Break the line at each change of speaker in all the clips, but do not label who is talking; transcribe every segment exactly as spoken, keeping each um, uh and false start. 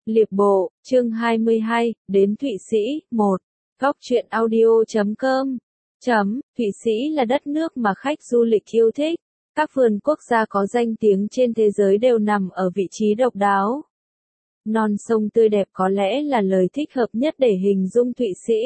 Liệp bộ, chương hai mươi hai, đến Thụy Sĩ, một. Góc truyện audio chấm com. Chấm, Thụy Sĩ là đất nước mà khách du lịch yêu thích. Các vườn quốc gia có danh tiếng trên thế giới đều nằm ở vị trí độc đáo. Non sông tươi đẹp có lẽ là lời thích hợp nhất để hình dung Thụy Sĩ.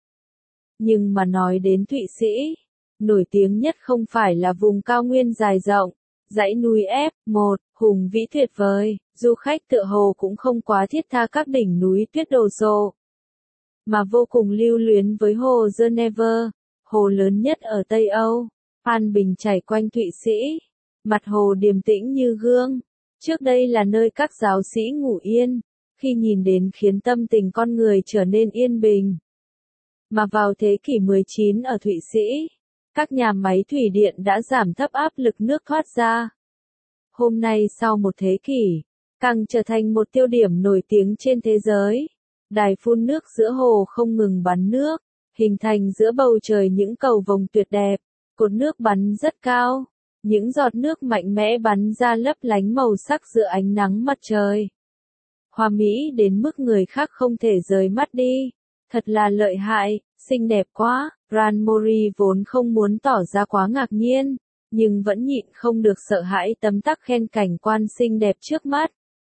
Nhưng mà nói đến Thụy Sĩ, nổi tiếng nhất không phải là vùng cao nguyên dài rộng, dãy núi F một, hùng vĩ tuyệt vời, du khách tựa hồ cũng không quá thiết tha các đỉnh núi tuyết đồ sộ, mà vô cùng lưu luyến với hồ Geneva, hồ lớn nhất ở Tây Âu. An bình chảy quanh Thụy Sĩ, mặt hồ điềm tĩnh như gương. Trước đây là nơi các giáo sĩ ngủ yên, khi nhìn đến khiến tâm tình con người trở nên yên bình. Mà vào thế kỷ mười chín ở Thụy Sĩ, các nhà máy thủy điện đã giảm thấp áp lực nước thoát ra. Hôm nay sau một thế kỷ, càng trở thành một tiêu điểm nổi tiếng trên thế giới. Đài phun nước giữa hồ không ngừng bắn nước, hình thành giữa bầu trời những cầu vồng tuyệt đẹp. Cột nước bắn rất cao, những giọt nước mạnh mẽ bắn ra lấp lánh màu sắc giữa ánh nắng mặt trời. Hoa mỹ đến mức người khác không thể rời mắt đi. Thật là lợi hại, xinh đẹp quá. Ran Mori vốn không muốn tỏ ra quá ngạc nhiên, nhưng vẫn nhịn không được sợ hãi tấm tắc khen cảnh quan xinh đẹp trước mắt.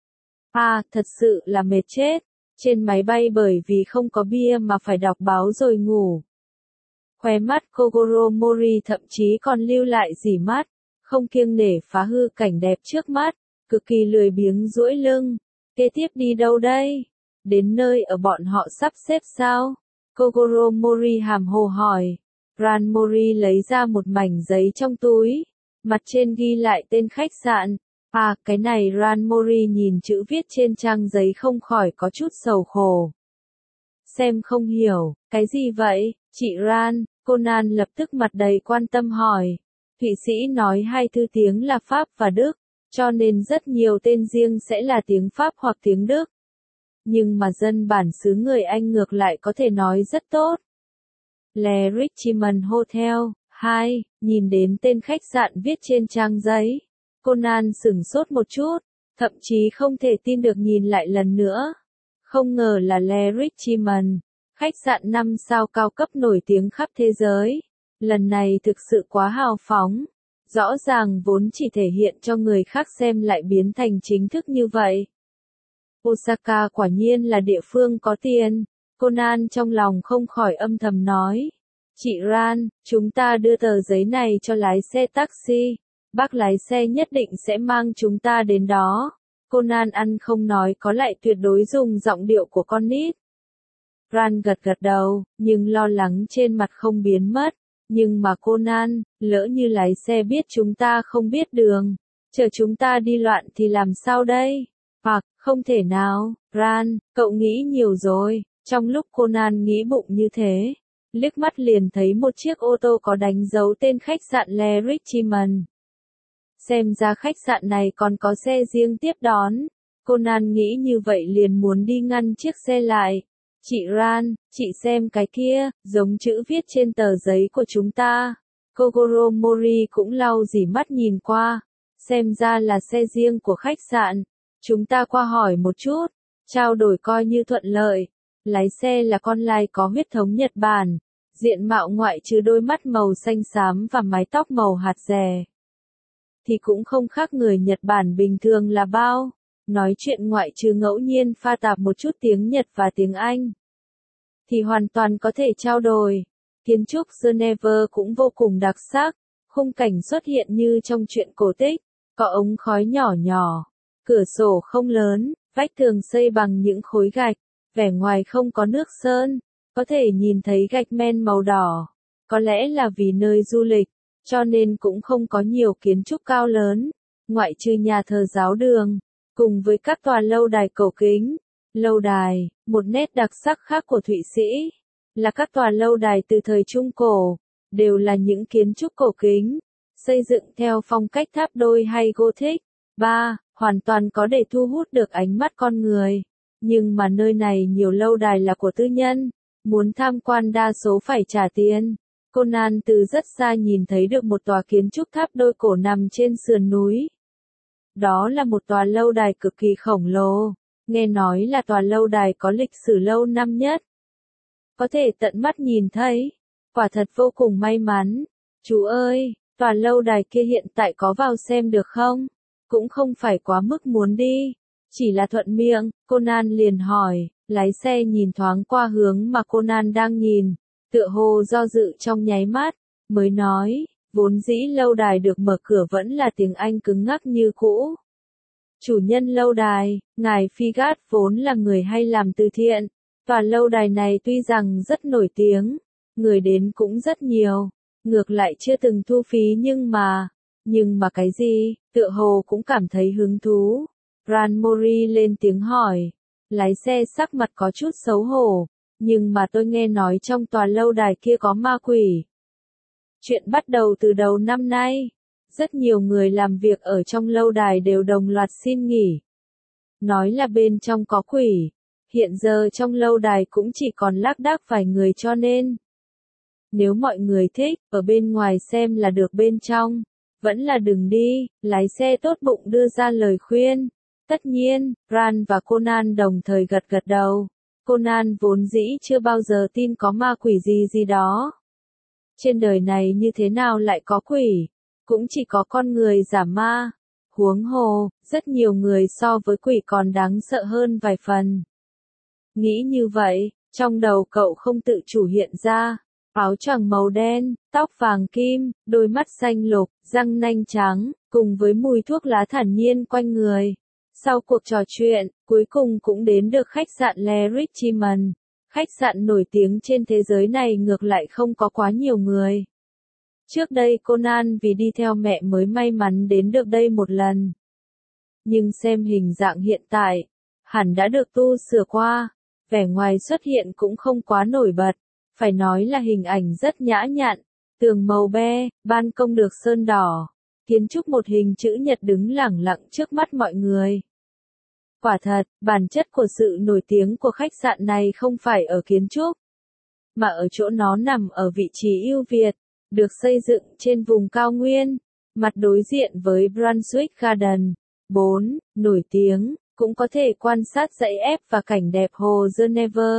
À, thật sự là mệt chết. Trên máy bay bởi vì không có bia mà phải đọc báo rồi ngủ. Khóe mắt Kogoro Mori thậm chí còn lưu lại dỉ mắt, không kiêng nể phá hư cảnh đẹp trước mắt, cực kỳ lười biếng duỗi lưng. Kế tiếp đi đâu đây? Đến nơi ở bọn họ sắp xếp sao? Kogoro Mori hàm hồ hỏi. Ran Mori lấy ra một mảnh giấy trong túi, mặt trên ghi lại tên khách sạn. À, cái này Ran Mori nhìn chữ viết trên trang giấy không khỏi có chút sầu khổ. Xem không hiểu, cái gì vậy, chị Ran? Conan lập tức mặt đầy quan tâm hỏi. Thụy Sĩ nói hai thứ tiếng là Pháp và Đức, cho nên rất nhiều tên riêng sẽ là tiếng Pháp hoặc tiếng Đức. Nhưng mà dân bản xứ người Anh ngược lại có thể nói rất tốt. Le Richmond Hotel, hai, nhìn đến tên khách sạn viết trên trang giấy. Conan sửng sốt một chút, thậm chí không thể tin được nhìn lại lần nữa. Không ngờ là Le Richmond, khách sạn năm sao cao cấp nổi tiếng khắp thế giới. Lần này thực sự quá hào phóng. Rõ ràng vốn chỉ thể hiện cho người khác xem lại biến thành chính thức như vậy. Osaka quả nhiên là địa phương có tiền. Conan trong lòng không khỏi âm thầm nói. Chị Ran, chúng ta đưa tờ giấy này cho lái xe taxi. Bác lái xe nhất định sẽ mang chúng ta đến đó. Conan ăn không nói có lại tuyệt đối dùng giọng điệu của con nít. Ran gật gật đầu, nhưng lo lắng trên mặt không biến mất. Nhưng mà Conan, lỡ như lái xe biết chúng ta không biết đường, chờ chúng ta đi loạn thì làm sao đây? Hoặc, không thể nào, Ran, cậu nghĩ nhiều rồi. Trong lúc Conan nghĩ bụng như thế, liếc mắt liền thấy một chiếc ô tô có đánh dấu tên khách sạn Le Richmond. Xem ra khách sạn này còn có xe riêng tiếp đón. Conan nghĩ như vậy liền muốn đi ngăn chiếc xe lại. Chị Ran, chị xem cái kia, giống chữ viết trên tờ giấy của chúng ta. Kogoro Mori cũng lau dỉ mắt nhìn qua. Xem ra là xe riêng của khách sạn. Chúng ta qua hỏi một chút. Trao đổi coi như thuận lợi. Lái xe là con lai có huyết thống Nhật Bản. Diện mạo ngoại trừ đôi mắt màu xanh xám và mái tóc màu hạt rẻ, thì cũng không khác người Nhật Bản bình thường là bao. Nói chuyện ngoại trừ ngẫu nhiên pha tạp một chút tiếng Nhật và tiếng Anh, thì hoàn toàn có thể trao đổi. Kiến trúc Geneva cũng vô cùng đặc sắc. Khung cảnh xuất hiện như trong truyện cổ tích. Có ống khói nhỏ nhỏ. Cửa sổ không lớn. Vách tường xây bằng những khối gạch. Vẻ ngoài không có nước sơn. Có thể nhìn thấy gạch men màu đỏ. Có lẽ là vì nơi du lịch, cho nên cũng không có nhiều kiến trúc cao lớn. Ngoại trừ nhà thờ giáo đường, cùng với các tòa lâu đài cổ kính. Lâu đài, một nét đặc sắc khác của Thụy Sĩ, là các tòa lâu đài từ thời Trung Cổ, đều là những kiến trúc cổ kính, xây dựng theo phong cách tháp đôi hay Gothic. ba. Hoàn toàn có để thu hút được ánh mắt con người. Nhưng mà nơi này nhiều lâu đài là của tư nhân, muốn tham quan đa số phải trả tiền. Conan từ rất xa nhìn thấy được một tòa kiến trúc tháp đôi cổ nằm trên sườn núi. Đó là một tòa lâu đài cực kỳ khổng lồ. nghe nói là tòa lâu đài có lịch sử lâu năm nhất. Có thể tận mắt nhìn thấy, quả thật vô cùng may mắn. Chú ơi, tòa lâu đài kia hiện tại có vào xem được không? Cũng không phải quá mức muốn đi, chỉ là thuận miệng. Conan liền hỏi, lái xe nhìn thoáng qua hướng mà Conan đang nhìn, tựa hồ do dự trong nháy mắt, mới nói, vốn dĩ lâu đài được mở cửa vẫn là tiếng Anh cứng ngắc như cũ. Chủ nhân lâu đài, ngài Figat vốn là người hay làm từ thiện. Tòa lâu đài này tuy rằng rất nổi tiếng, người đến cũng rất nhiều, ngược lại chưa từng thu phí nhưng mà, nhưng mà cái gì, tựa hồ cũng cảm thấy hứng thú. Bran Mori lên tiếng hỏi, lái xe sắc mặt có chút xấu hổ, nhưng mà tôi nghe nói trong tòa lâu đài kia có ma quỷ. Chuyện bắt đầu từ đầu năm nay, rất nhiều người làm việc ở trong lâu đài đều đồng loạt xin nghỉ. Nói là bên trong có quỷ, hiện giờ trong lâu đài cũng chỉ còn lác đác vài người cho nên. Nếu mọi người thích, ở bên ngoài xem là được bên trong, vẫn là đừng đi, lái xe tốt bụng đưa ra lời khuyên. Tất nhiên, Bran và Conan đồng thời gật gật đầu. Conan vốn dĩ chưa bao giờ tin có ma quỷ gì gì đó. Trên đời này như thế nào lại có quỷ, cũng chỉ có con người giả ma. Huống hồ, rất nhiều người so với quỷ còn đáng sợ hơn vài phần. Nghĩ như vậy, trong đầu cậu không tự chủ hiện ra, áo choàng màu đen, tóc vàng kim, đôi mắt xanh lục, răng nanh trắng, cùng với mùi thuốc lá thản nhiên quanh người. Sau cuộc trò chuyện, cuối cùng cũng đến được khách sạn Le Richmond. Khách sạn nổi tiếng trên thế giới này ngược lại không có quá nhiều người. Trước đây Conan vì đi theo mẹ mới may mắn đến được đây một lần. Nhưng xem hình dạng hiện tại, hẳn đã được tu sửa qua, vẻ ngoài xuất hiện cũng không quá nổi bật, phải nói là hình ảnh rất nhã nhặn, tường màu be, ban công được sơn đỏ, kiến trúc một hình chữ nhật đứng lẳng lặng trước mắt mọi người. Quả thật, bản chất của sự nổi tiếng của khách sạn này không phải ở kiến trúc, mà ở chỗ nó nằm ở vị trí ưu việt, được xây dựng trên vùng cao nguyên, mặt đối diện với Brunswick Garden. bốn. Nổi tiếng, cũng có thể quan sát dãy ép và cảnh đẹp hồ Geneva.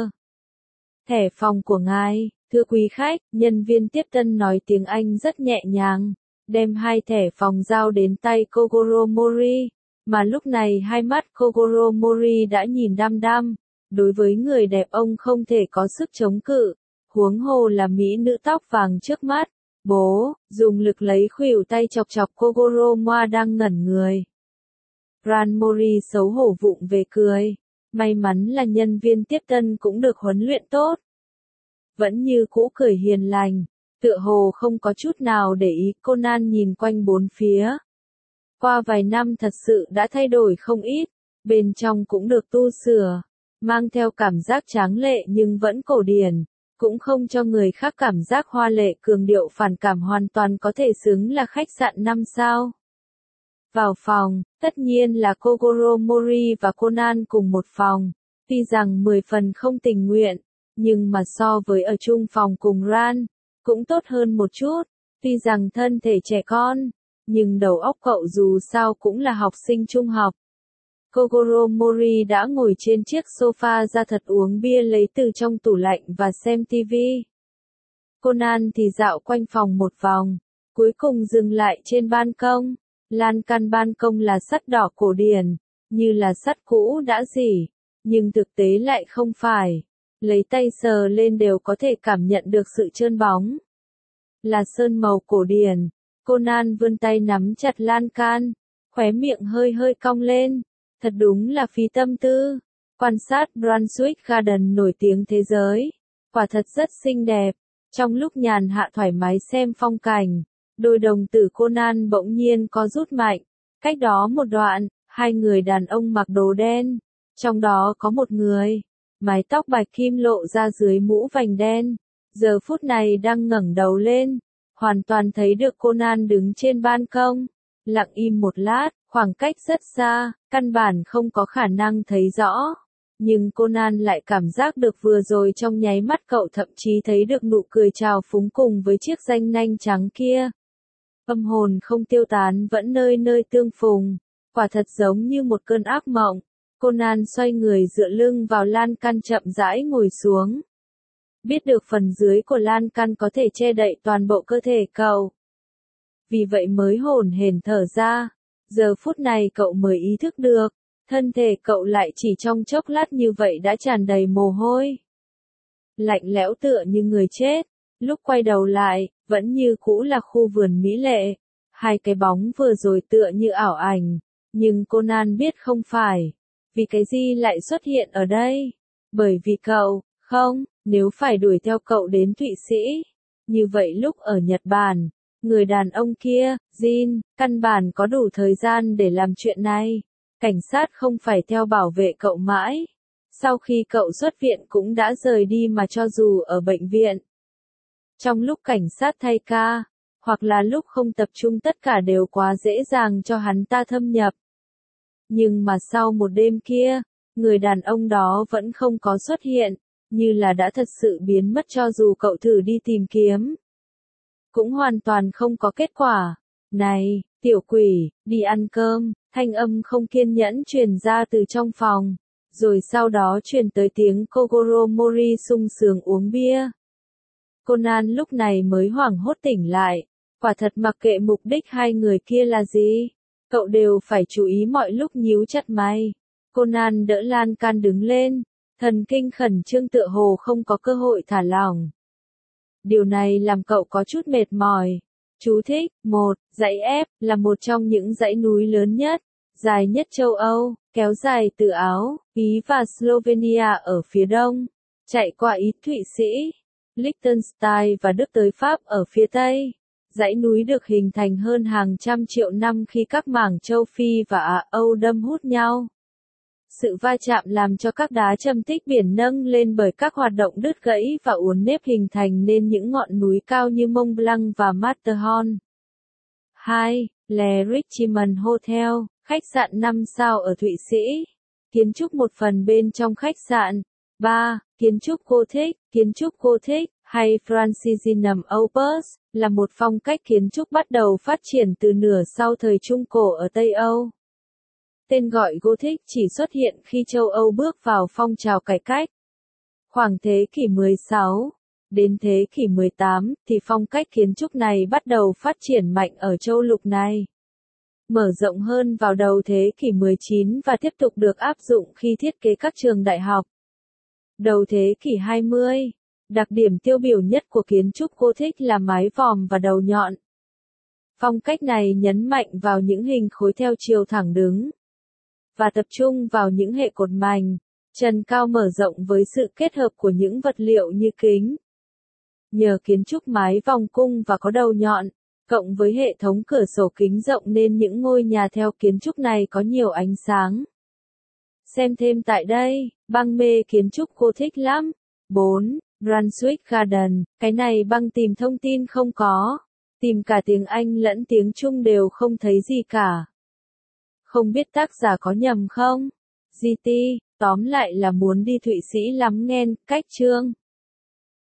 Thẻ phòng của ngài, thưa quý khách, nhân viên tiếp tân nói tiếng Anh rất nhẹ nhàng, đem hai thẻ phòng giao đến tay Kogoro Mori. Mà lúc này hai mắt Kogoro Mori đã nhìn đăm đăm, đối với người đẹp ông không thể có sức chống cự, huống hồ là mỹ nữ tóc vàng trước mắt. Bố, dùng lực lấy khuỷu tay chọc chọc Kogoro Moa đang ngẩn người. Bran Mori xấu hổ vụng về cười, may mắn là nhân viên tiếp tân cũng được huấn luyện tốt. Vẫn như cũ cười hiền lành, tựa hồ không có chút nào để ý. Conan nhìn quanh bốn phía. Qua vài năm thật sự đã thay đổi không ít, bên trong cũng được tu sửa, mang theo cảm giác tráng lệ nhưng vẫn cổ điển, cũng không cho người khác cảm giác hoa lệ cường điệu phản cảm, hoàn toàn có thể xứng là khách sạn năm sao. Vào phòng, tất nhiên là Kogoro Mori và Conan cùng một phòng, tuy rằng mười phần không tình nguyện, nhưng mà so với ở chung phòng cùng Ran, cũng tốt hơn một chút, tuy rằng thân thể trẻ con, nhưng đầu óc cậu dù sao cũng là học sinh trung học. Kogoro Mori đã ngồi trên chiếc sofa ra thật uống bia lấy từ trong tủ lạnh và xem tivi. Conan thì dạo quanh phòng một vòng, cuối cùng dừng lại trên ban công. Lan can ban công là sắt đỏ cổ điển, như là sắt cũ đã rỉ, nhưng thực tế lại không phải. Lấy tay sờ lên đều có thể cảm nhận được sự trơn bóng. Là sơn màu cổ điển. Conan vươn tay nắm chặt lan can, khóe miệng hơi hơi cong lên. Thật đúng là phí tâm tư. Quan sát Brunswick Garden nổi tiếng thế giới. Quả thật rất xinh đẹp. Trong lúc nhàn hạ thoải mái xem phong cảnh, đôi đồng tử Conan bỗng nhiên có rút mạnh. Cách đó một đoạn, hai người đàn ông mặc đồ đen. Trong đó có một người, mái tóc bạch kim lộ ra dưới mũ vành đen. Giờ phút này đang ngẩng đầu lên. Hoàn toàn thấy được Conan đứng trên ban công. Lặng im một lát, khoảng cách rất xa, căn bản không có khả năng thấy rõ. Nhưng Conan lại cảm giác được vừa rồi trong nháy mắt cậu thậm chí thấy được nụ cười trào phúng cùng với chiếc ranh nanh trắng kia. Âm hồn không tiêu tán vẫn nơi nơi tương phùng, quả thật giống như một cơn ác mộng. Conan xoay người dựa lưng vào lan can chậm rãi ngồi xuống. Biết được phần dưới của lan can có thể che đậy toàn bộ cơ thể cậu. Vì vậy mới hổn hển thở ra. Giờ phút này cậu mới ý thức được, thân thể cậu lại chỉ trong chốc lát như vậy đã tràn đầy mồ hôi. Lạnh lẽo tựa như người chết, lúc quay đầu lại, vẫn như cũ là khu vườn mỹ lệ. Hai cái bóng vừa rồi tựa như ảo ảnh, nhưng Conan biết không phải. Vì cái gì lại xuất hiện ở đây? Bởi vì cậu, không, nếu phải đuổi theo cậu đến Thụy Sĩ. Như vậy lúc ở Nhật Bản, người đàn ông kia, Jin, căn bản có đủ thời gian để làm chuyện này. Cảnh sát không phải theo bảo vệ cậu mãi. Sau khi cậu xuất viện cũng đã rời đi mà cho dù ở bệnh viện. Trong lúc cảnh sát thay ca, hoặc là lúc không tập trung tất cả đều quá dễ dàng cho hắn ta thâm nhập. Nhưng mà sau một đêm kia, người đàn ông đó vẫn không có xuất hiện, như là đã thật sự biến mất cho dù cậu thử đi tìm kiếm. Cũng hoàn toàn không có kết quả. Này, tiểu quỷ, đi ăn cơm, thanh âm không kiên nhẫn truyền ra từ trong phòng, rồi sau đó truyền tới tiếng Kogoro Mori sung sướng uống bia. Conan lúc này mới hoảng hốt tỉnh lại, quả thật mặc kệ mục đích hai người kia là gì, cậu đều phải chú ý mọi lúc nhíu chặt mày. Conan đỡ lan can đứng lên, thần kinh khẩn trương tựa hồ không có cơ hội thả lỏng. Điều này làm cậu có chút mệt mỏi. Chú thích, một, dãy F, là một trong những dãy núi lớn nhất, dài nhất châu Âu, kéo dài từ Áo, Ý và Slovenia ở phía đông, chạy qua Ý Thụy Sĩ, Liechtenstein và Đức tới Pháp ở phía tây. Dãy núi được hình thành hơn hàng trăm triệu năm khi các mảng châu Phi và Á Âu đâm hút nhau. Sự va chạm làm cho các đá trầm tích biển nâng lên bởi các hoạt động đứt gãy và uốn nếp hình thành nên những ngọn núi cao như Mont Blanc và Matterhorn. hai. Le Richemont Hotel, khách sạn năm sao ở Thụy Sĩ. Kiến trúc một phần bên trong khách sạn. ba. Kiến trúc Gothic. Kiến trúc Gothic, hay Franciscanum Opus, là một phong cách kiến trúc bắt đầu phát triển từ nửa sau thời Trung Cổ ở Tây Âu. Tên gọi Gothic chỉ xuất hiện khi châu Âu bước vào phong trào cải cách. Khoảng thế kỷ mười sáu, đến thế kỷ mười tám, thì phong cách kiến trúc này bắt đầu phát triển mạnh ở châu lục này. Mở rộng hơn vào đầu thế kỷ mười chín và tiếp tục được áp dụng khi thiết kế các trường đại học. Đầu thế kỷ hai mươi, đặc điểm tiêu biểu nhất của kiến trúc Gothic là mái vòm và đầu nhọn. Phong cách này nhấn mạnh vào những hình khối theo chiều thẳng đứng, và tập trung vào những hệ cột mảnh, trần cao mở rộng với sự kết hợp của những vật liệu như kính. Nhờ kiến trúc mái vòng cung và có đầu nhọn, cộng với hệ thống cửa sổ kính rộng nên những ngôi nhà theo kiến trúc này có nhiều ánh sáng. Xem thêm tại đây, băng mê kiến trúc Gothic lắm. bốn. Brunswick Garden, cái này băng tìm thông tin không có. Tìm cả tiếng Anh lẫn tiếng Trung đều không thấy gì cả. Không biết tác giả có nhầm không? giê tê, tóm lại là muốn đi Thụy Sĩ lắm nghen, cách chương.